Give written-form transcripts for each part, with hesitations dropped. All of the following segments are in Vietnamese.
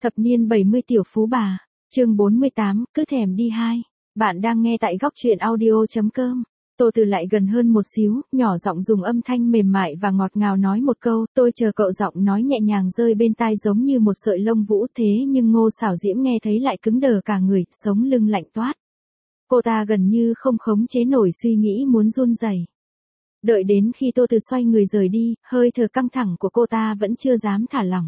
Thập niên 70 tiểu phú bà, chương 48, cứ thèm đi hai. Bạn đang nghe tại góc truyện audio.com. Tô Từ lại gần hơn một xíu, nhỏ giọng dùng âm thanh mềm mại và ngọt ngào nói một câu, tôi chờ cậu. Giọng nói nhẹ nhàng rơi bên tai giống như một sợi lông vũ, thế nhưng Ngô Xảo Diễm nghe thấy lại cứng đờ cả người, sống lưng lạnh toát. Cô ta gần như không khống chế nổi suy nghĩ muốn run rẩy. Đợi đến khi Tô Từ xoay người rời đi, hơi thở căng thẳng của cô ta vẫn chưa dám thả lỏng.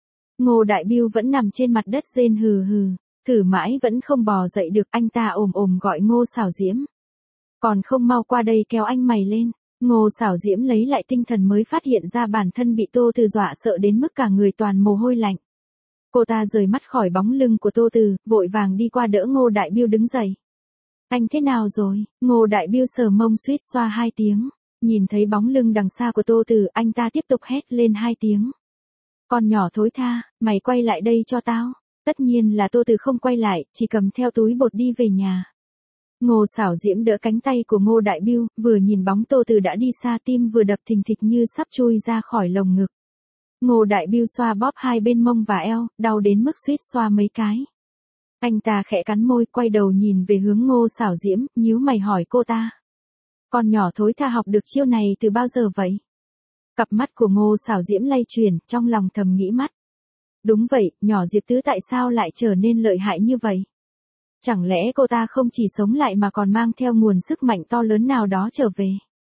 Ngô Đại Biêu vẫn nằm trên mặt đất rên hừ hừ, thử mãi vẫn không bò dậy được. Anh ta ồm ồm gọi Ngô Xảo Diễm. Còn không mau qua đây kéo anh mày lên. Ngô Xảo Diễm lấy lại tinh thần mới phát hiện ra bản thân bị Tô Từ dọa sợ đến mức cả người toàn mồ hôi lạnh. Cô ta rời mắt khỏi bóng lưng của Tô Từ, vội vàng đi qua đỡ Ngô Đại Biêu đứng dậy. Anh thế nào rồi? Ngô Đại Biêu sờ mông suýt xoa 2 tiếng. Nhìn thấy bóng lưng đằng xa của Tô Từ, anh ta tiếp tục hét lên 2 tiếng. Con nhỏ thối tha, mày quay lại đây cho tao. Tất nhiên là Tô Từ không quay lại, chỉ cầm theo túi bột đi về nhà. Ngô Xảo Diễm đỡ cánh tay của Ngô Đại Biêu, vừa nhìn bóng Tô Từ đã đi xa, tim vừa đập thình thịch như sắp chui ra khỏi lồng ngực. Ngô Đại Biêu xoa bóp hai bên mông và eo, đau đến mức suýt xoa mấy cái. Anh ta khẽ cắn môi, quay đầu nhìn về hướng Ngô Xảo Diễm, nhíu mày hỏi cô ta. Con nhỏ thối tha học được chiêu này từ bao giờ vậy? Cặp mắt của Ngô Xảo Diễm lay chuyển, trong lòng thầm nghĩ mắt. Đúng vậy, nhỏ Diệp Tứ tại sao lại trở nên lợi hại như vậy? Chẳng lẽ cô ta không chỉ sống lại mà còn mang theo nguồn sức mạnh to lớn nào đó trở về?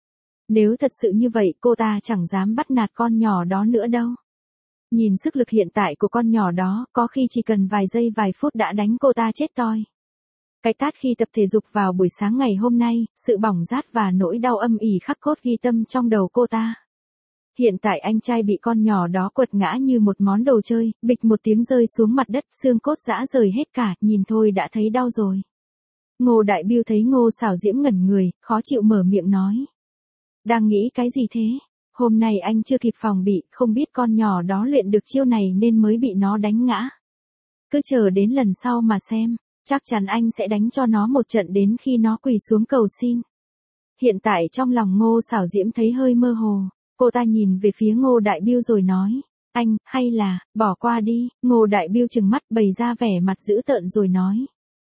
Nếu thật sự như vậy, cô ta chẳng dám bắt nạt con nhỏ đó nữa đâu. Nhìn sức lực hiện tại của con nhỏ đó, có khi chỉ cần vài giây vài phút đã đánh cô ta chết toi. Cái tát khi tập thể dục vào buổi sáng ngày hôm nay, sự bỏng rát và nỗi đau âm ỉ khắc cốt ghi tâm trong đầu cô ta. Hiện tại anh trai bị con nhỏ đó quật ngã như một món đồ chơi, bịch một tiếng rơi xuống mặt đất, xương cốt rã rời hết cả, nhìn thôi đã thấy đau rồi. Ngô Đại Biêu thấy Ngô Xảo Diễm ngẩn người, khó chịu mở miệng nói. Đang nghĩ cái gì thế? Hôm nay anh chưa kịp phòng bị, không biết con nhỏ đó luyện được chiêu này nên mới bị nó đánh ngã. Cứ chờ đến lần sau mà xem, chắc chắn anh sẽ đánh cho nó một trận đến khi nó quỳ xuống cầu xin. Hiện tại trong lòng Ngô Xảo Diễm thấy hơi mơ hồ. Cô ta nhìn về phía Ngô Đại Biêu rồi nói, anh, hay là, bỏ qua đi. Ngô Đại Biêu trừng mắt bày ra vẻ mặt dữ tợn rồi nói.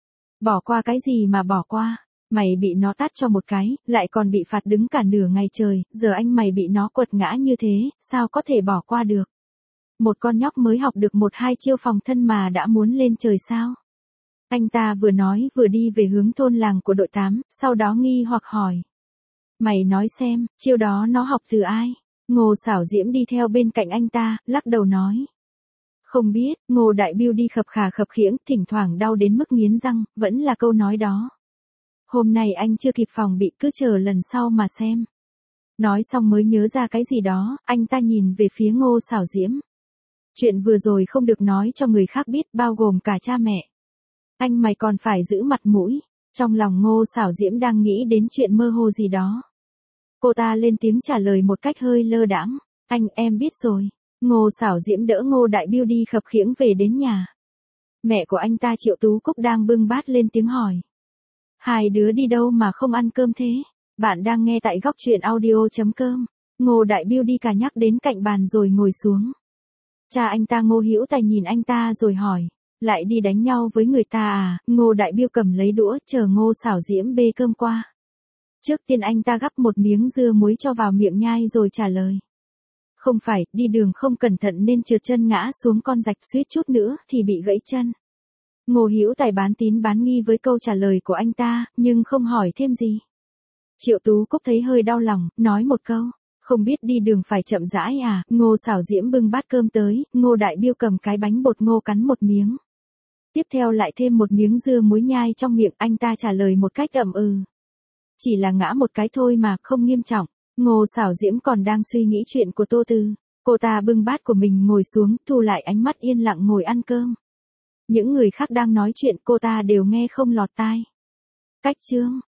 Bỏ qua cái gì mà bỏ qua, mày bị nó tát cho một cái, lại còn bị phạt đứng cả nửa ngày trời, giờ anh mày bị nó quật ngã như thế, sao có thể bỏ qua được. Một con nhóc mới học được 1-2 chiêu phòng thân mà đã muốn lên trời sao. Anh ta vừa nói vừa đi về hướng thôn làng của đội 8, sau đó nghi hoặc hỏi. Mày nói xem, chiêu đó nó học từ ai? Ngô Xảo Diễm đi theo bên cạnh anh ta, lắc đầu nói. Không biết. Ngô Đại Biêu đi khập khà khập khiễng, thỉnh thoảng đau đến mức nghiến răng, vẫn là câu nói đó. Hôm nay anh chưa kịp phòng bị, cứ chờ lần sau mà xem. Nói xong mới nhớ ra cái gì đó, anh ta nhìn về phía Ngô Xảo Diễm. Chuyện vừa rồi không được nói cho người khác biết, bao gồm cả cha mẹ. Anh mày còn phải giữ mặt mũi. Trong lòng Ngô Xảo Diễm đang nghĩ đến chuyện mơ hồ gì đó. Cô ta lên tiếng trả lời một cách hơi lơ đãng. Anh, em biết rồi. Ngô Xảo Diễm đỡ Ngô Đại Biêu đi khập khiễng về đến nhà. Mẹ của anh ta Triệu Tú Cúc đang bưng bát lên tiếng hỏi. Hai đứa đi đâu mà không ăn cơm thế? Bạn đang nghe tại góc truyện audio.com. Ngô Đại Biêu đi cả nhắc đến cạnh bàn rồi ngồi xuống. Cha anh ta Ngô Hữu Tài nhìn anh ta rồi hỏi. Lại đi đánh nhau với người ta à? Ngô Đại Biêu cầm lấy đũa chờ Ngô Xảo Diễm bê cơm qua. Trước tiên anh ta gắp một miếng dưa muối cho vào miệng nhai rồi trả lời. Không phải, đi đường không cẩn thận nên trượt chân ngã xuống con rạch, suýt chút nữa thì bị gãy chân. Ngô Hữu Tài bán tín bán nghi với câu trả lời của anh ta, nhưng không hỏi thêm gì. Triệu Tú Cúc thấy hơi đau lòng, nói một câu. Không biết đi đường phải chậm rãi à? Ngô Xảo Diễm bưng bát cơm tới, Ngô Đại Biêu cầm cái bánh bột ngô cắn một miếng. Tiếp theo lại thêm một miếng dưa muối nhai trong miệng, anh ta trả lời một cách ậm ừ. Chỉ là ngã một cái thôi mà, không nghiêm trọng. Ngô Xảo Diễm còn đang suy nghĩ chuyện của Tô Từ. Cô ta bưng bát của mình ngồi xuống, thu lại ánh mắt yên lặng ngồi ăn cơm. Những người khác đang nói chuyện cô ta đều nghe không lọt tai. Cách chương